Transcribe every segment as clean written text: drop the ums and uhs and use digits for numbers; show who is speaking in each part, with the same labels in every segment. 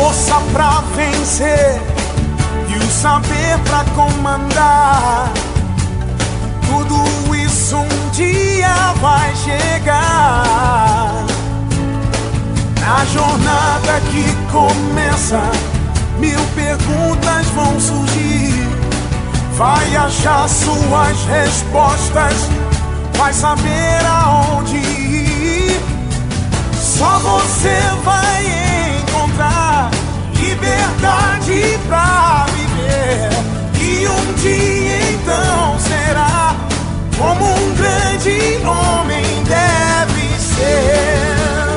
Speaker 1: força pra vencer e o saber pra comandar. Tudo isso um dia vai chegar. Na jornada que começa, 1000 perguntas vão surgir. Vai achar suas respostas, vai saber aonde ir. Só você vai encontrar liberdade pra viver. E um dia então será como um grande homem deve ser.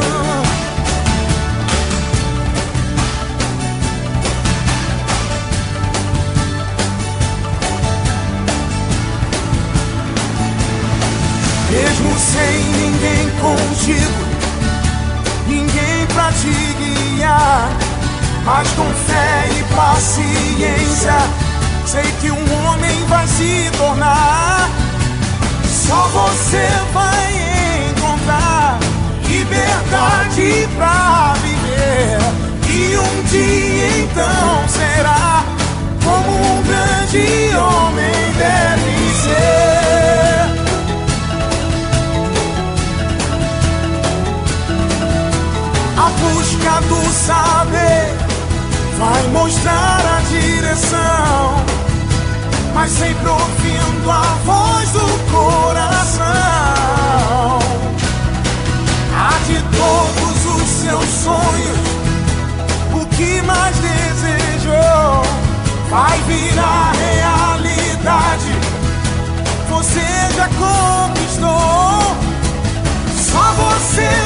Speaker 1: Mesmo sem ninguém contigo, ninguém pra te guiar, mas com fé e paciência, sei que um homem vai se tornar. Só você vai encontrar liberdade pra viver. E um dia então será como um grande homem deve ser. A busca do saber vai mostrar a direção, mas sempre ouvindo a voz do coração. Há de todos os seus sonhos, o que mais desejou vai virar realidade. Você já conquistou. Só você